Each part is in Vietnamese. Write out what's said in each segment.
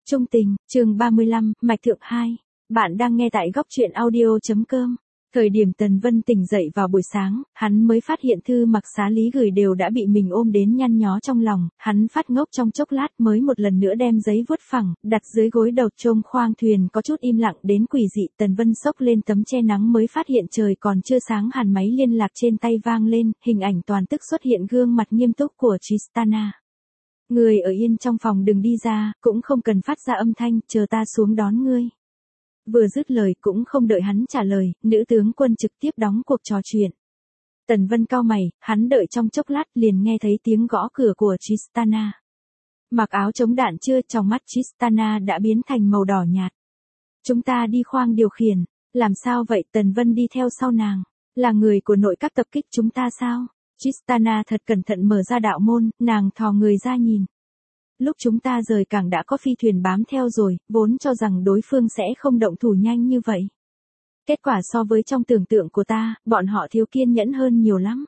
Trung tình, chương 35, Mạch Thượng 2. Bạn đang nghe tại góc truyện audio.com. Thời điểm Tần Vân tỉnh dậy vào buổi sáng, hắn mới phát hiện thư mặc xá lý gửi đều đã bị mình ôm đến nhăn nhó trong lòng, hắn phát ngốc trong chốc lát mới một lần nữa đem giấy vuốt phẳng, đặt dưới gối đầu trông khoang thuyền có chút im lặng đến quỷ dị. Tần Vân xốc lên tấm che nắng mới phát hiện trời còn chưa sáng, hàn máy liên lạc trên tay vang lên, hình ảnh toàn tức xuất hiện gương mặt nghiêm túc của Tristana. Người ở yên trong phòng đừng đi ra, cũng không cần phát ra âm thanh, chờ ta xuống đón ngươi. Vừa dứt lời cũng không đợi hắn trả lời, nữ tướng quân trực tiếp đóng cuộc trò chuyện. Tần Vân cau mày, hắn đợi trong chốc lát liền nghe thấy tiếng gõ cửa của Tristana. Mặc áo chống đạn chưa, trong mắt Tristana đã biến thành màu đỏ nhạt. Chúng ta đi khoang điều khiển, làm sao vậy? Tần Vân đi theo sau nàng, là người của nội các tập kích chúng ta sao? Tristana thật cẩn thận mở ra đạo môn, nàng thò người ra nhìn. Lúc chúng ta rời cảng đã có phi thuyền bám theo rồi, vốn cho rằng đối phương sẽ không động thủ nhanh như vậy. Kết quả so với trong tưởng tượng của ta, bọn họ thiếu kiên nhẫn hơn nhiều lắm.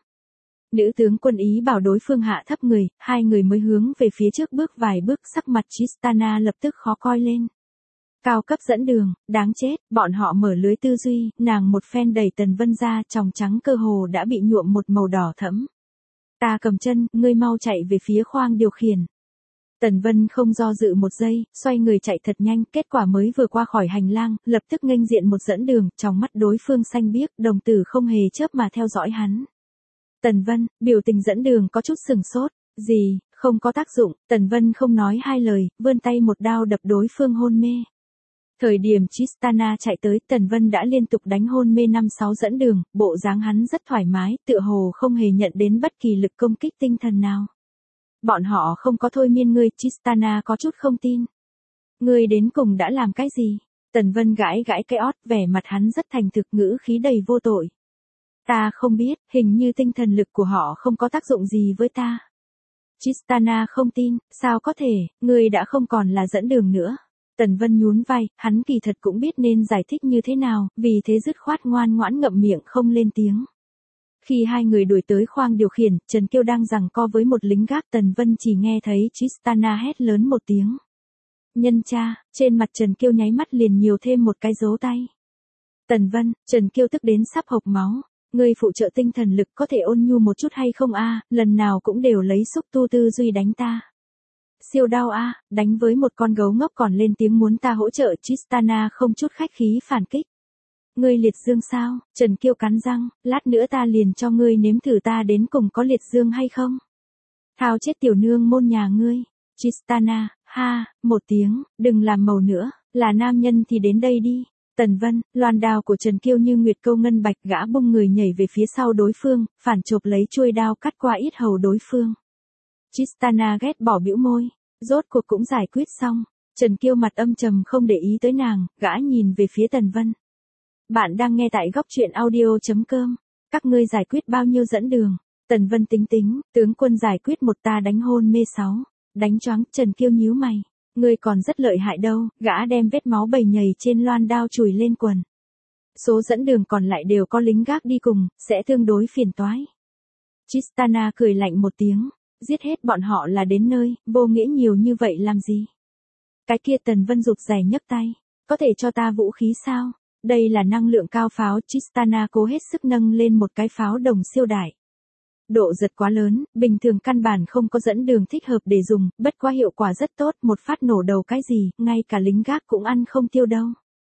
Nữ tướng quân ý bảo đối phương hạ thấp người, hai người mới hướng về phía trước bước vài bước, sắc mặt Tristana lập tức khó coi lên. Cao cấp dẫn đường, đáng chết, bọn họ mở lưới tư duy, nàng một phen đẩy Tần Vân ra, tròng trắng cơ hồ đã bị nhuộm một màu đỏ thẫm. Ta cầm chân, ngươi mau chạy về phía khoang điều khiển. Tần Vân không do dự một giây, xoay người chạy thật nhanh, kết quả mới vừa qua khỏi hành lang, lập tức nghênh diện một dẫn đường, trong mắt đối phương xanh biếc, đồng tử không hề chớp mà theo dõi hắn. Tần Vân, biểu tình dẫn đường có chút sừng sốt, gì, không có tác dụng, Tần Vân không nói hai lời, vươn tay một đao đập đối phương hôn mê. Thời điểm Tristana chạy tới, Tần Vân đã liên tục đánh hôn mê 5-6 dẫn đường, bộ dáng hắn rất thoải mái, tựa hồ không hề nhận đến bất kỳ lực công kích tinh thần nào. Bọn họ không có thôi miên ngươi, Tristana có chút không tin. Ngươi đến cùng đã làm cái gì? Tần Vân gãi gãi cái ót, vẻ mặt hắn rất thành thực, ngữ khí đầy vô tội. Ta không biết, hình như tinh thần lực của họ không có tác dụng gì với ta. Tristana không tin, sao có thể, ngươi đã không còn là dẫn đường nữa. Tần Vân nhún vai, hắn kỳ thật cũng biết nên giải thích như thế nào, vì thế dứt khoát ngoan ngoãn ngậm miệng không lên tiếng. Khi hai người đuổi tới khoang điều khiển, Trần Kiêu đang giằng co với một lính gác, Tần Vân chỉ nghe thấy Tristana hét lớn một tiếng. Nhân cha, trên mặt Trần Kiêu nháy mắt liền nhiều thêm một cái dấu tay. Tần Vân, Trần Kiêu tức đến sắp hộc máu. Ngươi phụ trợ tinh thần lực có thể ôn nhu một chút hay không a? Lần nào cũng đều lấy xúc tu tư duy đánh ta. Siêu đau a, đánh với một con gấu ngốc còn lên tiếng muốn ta hỗ trợ. Tristana không chút khách khí phản kích. Ngươi liệt dương sao? Trần Kiêu cắn răng, lát nữa ta liền cho ngươi nếm thử ta đến cùng có liệt dương hay không. Thao chết tiểu nương môn nhà ngươi. Tristana, ha, một tiếng, đừng làm màu nữa, là nam nhân thì đến đây đi. Tần Vân, loan đao của Trần Kiêu như nguyệt câu ngân bạch, gã bung người nhảy về phía sau đối phương, phản chộp lấy chuôi đao cắt qua yết hầu đối phương. Tristana ghét bỏ bĩu môi, rốt cuộc cũng giải quyết xong. Trần Kiêu mặt âm trầm không để ý tới nàng, gã nhìn về phía Tần Vân. Bạn đang nghe tại góc truyện audio.com. Các ngươi giải quyết bao nhiêu dẫn đường? Tần Vân tính tính, tướng quân giải quyết một, ta đánh hôn mê 6. Đánh choáng, Trần Kiêu nhíu mày. Ngươi còn rất lợi hại đâu, gã đem vết máu bầy nhầy trên loan đao chùi lên quần. Số dẫn đường còn lại đều có lính gác đi cùng, sẽ tương đối phiền toái. Tristana cười lạnh một tiếng, giết hết bọn họ là đến nơi, vô nghĩa nhiều như vậy làm gì? Cái kia Tần Vân rụt rè nhấc tay, có thể cho ta vũ khí sao? Đây là năng lượng cao pháo. Tristana cố hết sức nâng lên một cái pháo đồng siêu đại. Độ giật quá lớn, bình thường căn bản không có dẫn đường thích hợp để dùng, bất quá hiệu quả rất tốt, một phát nổ đầu cái gì, ngay cả lính gác cũng ăn không tiêu đâu.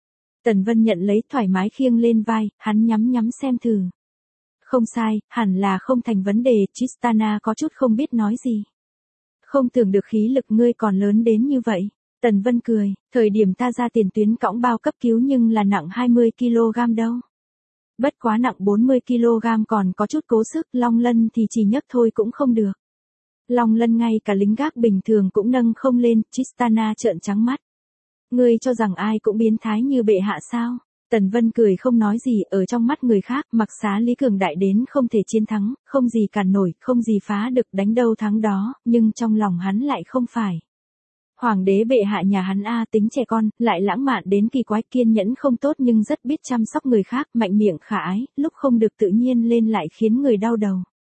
Tần Vân nhận lấy thoải mái khiêng lên vai, hắn nhắm xem thử. Không sai, hẳn là không thành vấn đề. Tristana có chút không biết nói gì. Không tưởng được khí lực ngươi còn lớn đến như vậy. Tần Vân cười, thời điểm ta ra tiền tuyến cõng bao cấp cứu nhưng là nặng 20kg đâu. Bất quá nặng 40kg còn có chút cố sức, Long Lân thì chỉ nhấc thôi cũng không được. Long Lân ngay cả lính gác bình thường cũng nâng không lên. Tristana trợn trắng mắt. Ngươi cho rằng ai cũng biến thái như bệ hạ sao? Tần Vân cười không nói gì, ở trong mắt người khác, mặc xá lý cường đại đến không thể chiến thắng, không gì cản nổi, không gì phá được, đánh đâu thắng đó, nhưng trong lòng hắn lại không phải. Hoàng đế bệ hạ nhà hắn tính trẻ con, lại lãng mạn đến kỳ quái, kiên nhẫn không tốt nhưng rất biết chăm sóc người khác, mạnh miệng khả ái, lúc không được tự nhiên lên lại khiến người đau đầu.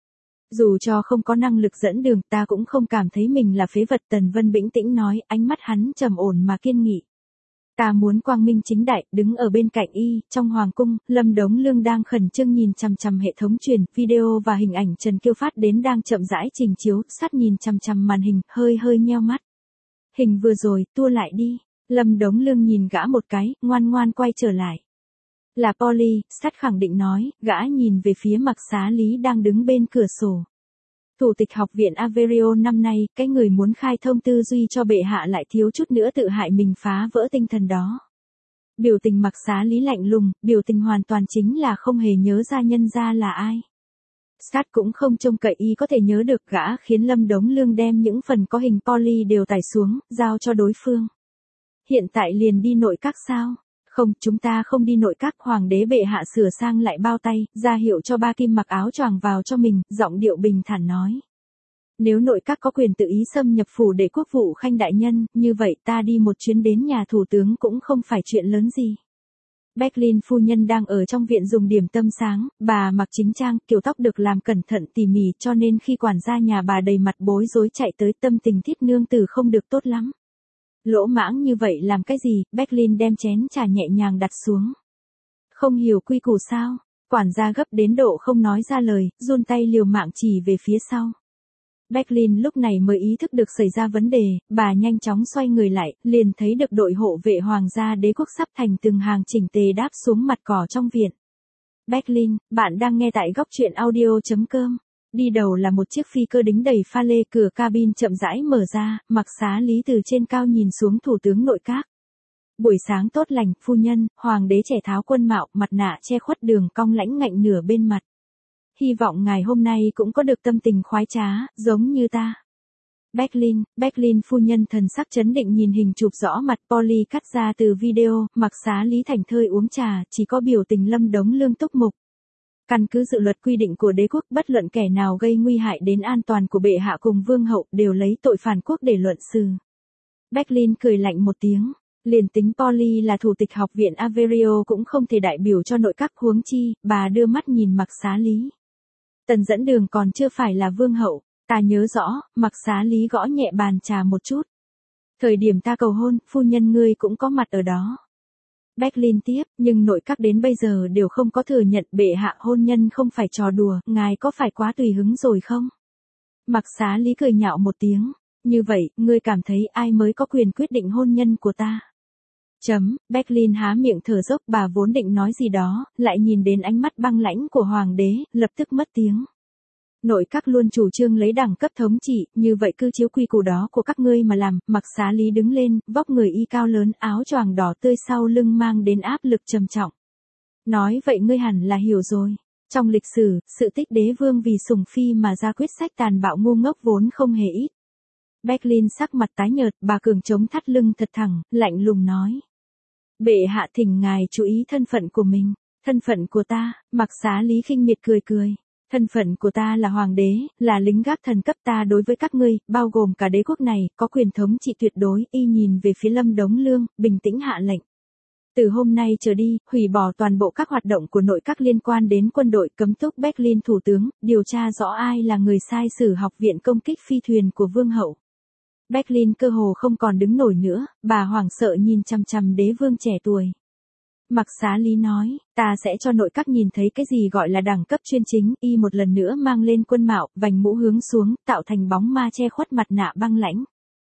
Dù cho không có năng lực dẫn đường ta cũng không cảm thấy mình là phế vật, Tần Vân bình tĩnh nói, ánh mắt hắn trầm ổn mà kiên nghị. Ta muốn quang minh chính đại, đứng ở bên cạnh y, trong hoàng cung, Lâm Đống Lương đang khẩn trương nhìn chằm chằm hệ thống truyền, video và hình ảnh Trần Kiêu phát đến đang chậm rãi trình chiếu, sát nhìn chằm chằm màn hình, hơi nheo mắt. Hình vừa rồi, tua lại đi. Lâm Đống Lương nhìn gã một cái, ngoan ngoan quay trở lại. Là Polly, sát khẳng định nói, gã nhìn về phía Mặc Xá Lý đang đứng bên cửa sổ. Thủ tịch học viện Averio năm nay, cái người muốn khai thông tư duy cho bệ hạ lại thiếu chút nữa tự hại mình, phá vỡ tinh thần đó. Biểu tình Mặc Xá Lý lạnh lùng, biểu tình hoàn toàn chính là không hề nhớ ra nhân gia là ai. Scott cũng không trông cậy y có thể nhớ được, gã khiến Lâm Đống Lương đem những phần có hình Polly đều tải xuống, giao cho đối phương. Hiện tại liền đi nội các sao? Không, chúng ta không đi nội các. Hoàng đế bệ hạ sửa sang lại bao tay, ra hiệu cho Ba Kim mặc áo choàng vào cho mình, giọng điệu bình thản nói. Nếu nội các có quyền tự ý xâm nhập phủ để quốc vụ khanh đại nhân, như vậy ta đi một chuyến đến nhà thủ tướng cũng không phải chuyện lớn gì. Berlin phu nhân đang ở trong viện dùng điểm tâm sáng, bà mặc chính trang, kiểu tóc được làm cẩn thận tỉ mỉ, cho nên khi quản gia nhà bà đầy mặt bối rối chạy tới, tâm tình Thiết nương tử không được tốt lắm. Lỗ mãng như vậy làm cái gì? Berlin đem chén trà nhẹ nhàng đặt xuống. Không hiểu quy củ sao? Quản gia gấp đến độ không nói ra lời, run tay liều mạng chỉ về phía sau. Berlin lúc này mới ý thức được xảy ra vấn đề, bà nhanh chóng xoay người lại, liền thấy được đội hộ vệ hoàng gia đế quốc sắp thành từng hàng chỉnh tề đáp xuống mặt cỏ trong viện. Berlin, bạn đang nghe tại góc truyện audio.com. Đi đầu là một chiếc phi cơ đính đầy pha lê, cửa cabin chậm rãi mở ra, Mặc Xá Lý từ trên cao nhìn xuống thủ tướng nội các. Buổi sáng tốt lành, phu nhân, hoàng đế trẻ tháo quân mạo, mặt nạ che khuất đường cong lãnh ngạnh nửa bên mặt. Hy vọng ngài hôm nay cũng có được tâm tình khoái trá, giống như ta. Berlin phu nhân thần sắc chấn định nhìn hình chụp rõ mặt Polly cắt ra từ video, Mặc Xá Lý thành thơi uống trà, chỉ có biểu tình Lâm Đống Lương túc mục. Căn cứ dự luật quy định của đế quốc, bất luận kẻ nào gây nguy hại đến an toàn của bệ hạ cùng vương hậu đều lấy tội phản quốc để luận xử. Berlin cười lạnh một tiếng, liền tính Polly là thủ tịch học viện Averio cũng không thể đại biểu cho nội các, huống chi, bà đưa mắt nhìn Mặc Xá Lý. Tần dẫn đường còn chưa phải là vương hậu, ta nhớ rõ. Mặc Xá Lý gõ nhẹ bàn trà một chút. Thời điểm ta cầu hôn, phu nhân ngươi cũng có mặt ở đó. Berlin tiếp, nhưng nội các đến bây giờ đều không có thừa nhận bệ hạ hôn nhân không phải trò đùa, ngài có phải quá tùy hứng rồi không? Mặc Xá Lý cười nhạo một tiếng, như vậy, ngươi cảm thấy ai mới có quyền quyết định hôn nhân của ta? Berlin há miệng thở dốc, bà vốn định nói gì đó, lại nhìn đến ánh mắt băng lãnh của hoàng đế, lập tức mất tiếng. Nội các luôn chủ trương lấy đẳng cấp thống trị, như vậy cứ chiếu quy củ đó của các ngươi mà làm. Mặc Xá Lý đứng lên, vóc người y cao lớn, áo choàng đỏ tươi sau lưng mang đến áp lực trầm trọng. Nói vậy ngươi hẳn là hiểu rồi. Trong lịch sử, sự tích đế vương vì sủng phi mà ra quyết sách tàn bạo ngu ngốc vốn không hề ít. Berlin sắc mặt tái nhợt, bà cường chống thắt lưng thật thẳng, lạnh lùng nói. Bệ hạ thỉnh ngài chú ý thân phận của mình. Thân phận của ta? Mặc Xá Lý khinh miệt cười. Thân phận của ta là hoàng đế, là lính gác thần cấp, ta đối với các ngươi, bao gồm cả đế quốc này, có quyền thống trị tuyệt đối. Y nhìn về phía Lâm Đống Lương, bình tĩnh hạ lệnh. Từ hôm nay trở đi, hủy bỏ toàn bộ các hoạt động của nội các liên quan đến quân đội, cấm túc Berlin thủ tướng, điều tra rõ ai là người sai sử học viện công kích phi thuyền của vương hậu. Berlin cơ hồ không còn đứng nổi nữa, bà hoảng sợ nhìn chằm chằm đế vương trẻ tuổi. Mặc Xá Lý nói, ta sẽ cho nội các nhìn thấy cái gì gọi là đẳng cấp chuyên chính. Y một lần nữa mang lên quân mạo, vành mũ hướng xuống, tạo thành bóng ma che khuất mặt nạ băng lãnh.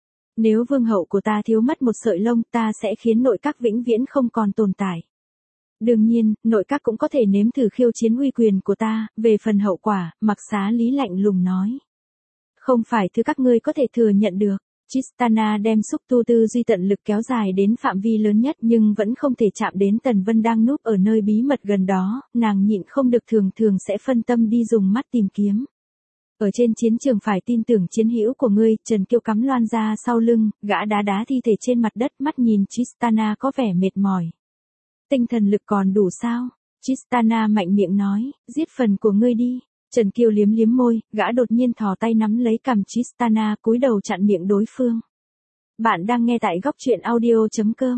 Nếu vương hậu của ta thiếu mất một sợi lông, ta sẽ khiến nội các vĩnh viễn không còn tồn tại. Đương nhiên, nội các cũng có thể nếm thử khiêu chiến uy quyền của ta. Về phần hậu quả, Mặc Xá Lý lạnh lùng nói. Không phải thứ các ngươi có thể thừa nhận được. Tristana đem xúc tu tư duy tận lực kéo dài đến phạm vi lớn nhất nhưng vẫn không thể chạm đến Tần Vân đang núp ở nơi bí mật gần đó, nàng nhịn không được thường sẽ phân tâm đi dùng mắt tìm kiếm. Ở trên chiến trường phải tin tưởng chiến hữu của ngươi. Trần Kiêu cắm loan ra sau lưng, gã đá thi thể trên mặt đất, mắt nhìn Tristana có vẻ mệt mỏi. Tinh thần lực còn đủ sao? Tristana mạnh miệng nói, giết phần của ngươi đi. Trần Kiêu liếm môi, gã đột nhiên thò tay nắm lấy cằm Tristana, cúi đầu chặn miệng đối phương. Bạn đang nghe tại góc truyện audio.com.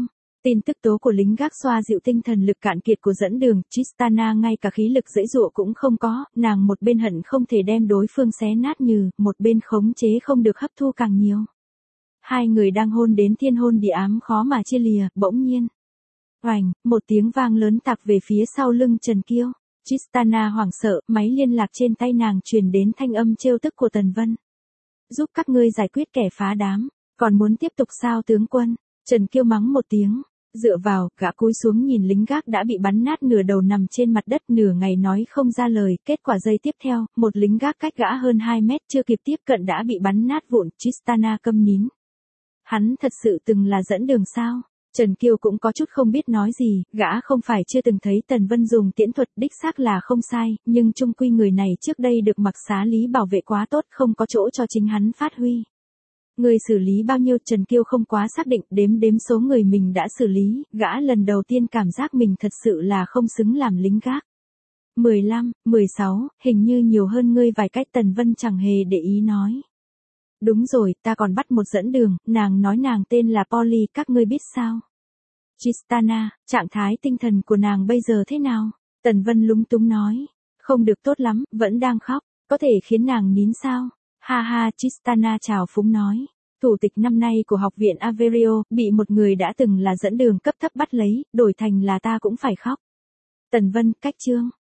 Tin tức tố của lính gác xoa dịu tinh thần lực cạn kiệt của dẫn đường, Tristana ngay cả khí lực giãy giụa cũng không có, nàng một bên hận không thể đem đối phương xé nát nhừ, một bên khống chế không được hấp thu càng nhiều. Hai người đang hôn đến thiên hôn địa ám khó mà chia lìa, bỗng nhiên. Oành, một tiếng vang lớn tạc về phía sau lưng Trần Kiêu. Tristana hoảng sợ, máy liên lạc trên tay nàng truyền đến thanh âm trêu tức của Tần Vân. Giúp các ngươi giải quyết kẻ phá đám, còn muốn tiếp tục sao tướng quân? Trần Kiêu mắng một tiếng. Dựa vào, gã cúi xuống nhìn lính gác đã bị bắn nát nửa đầu nằm trên mặt đất nửa ngày nói không ra lời, kết quả giây tiếp theo, một lính gác cách gã hơn 2 mét chưa kịp tiếp cận đã bị bắn nát vụn, Tristana câm nín. Hắn thật sự từng là dẫn đường sao? Trần Kiêu cũng có chút không biết nói gì, gã không phải chưa từng thấy Tần Vân dùng tiễn thuật đích xác là không sai, nhưng chung quy người này trước đây được Mặc Xá Lý bảo vệ quá tốt không có chỗ cho chính hắn phát huy. Người xử lý bao nhiêu Trần Kiêu không quá xác định đếm số người mình đã xử lý, gã lần đầu tiên cảm giác mình thật sự là không xứng làm lính gác. 15, 16, hình như nhiều hơn ngươi vài cách Tần Vân chẳng hề để ý nói. Đúng rồi, ta còn bắt một dẫn đường, nàng nói nàng tên là Polly, các ngươi biết sao? Tristana, trạng thái tinh thần của nàng bây giờ thế nào? Tần Vân lúng túng nói. Không được tốt lắm, vẫn đang khóc, có thể khiến nàng nín sao? Ha ha, Tristana chào phúng nói. Thủ tịch năm nay của học viện Averio, bị một người đã từng là dẫn đường cấp thấp bắt lấy, đổi thành là ta cũng phải khóc. Tần Vân, cách chương.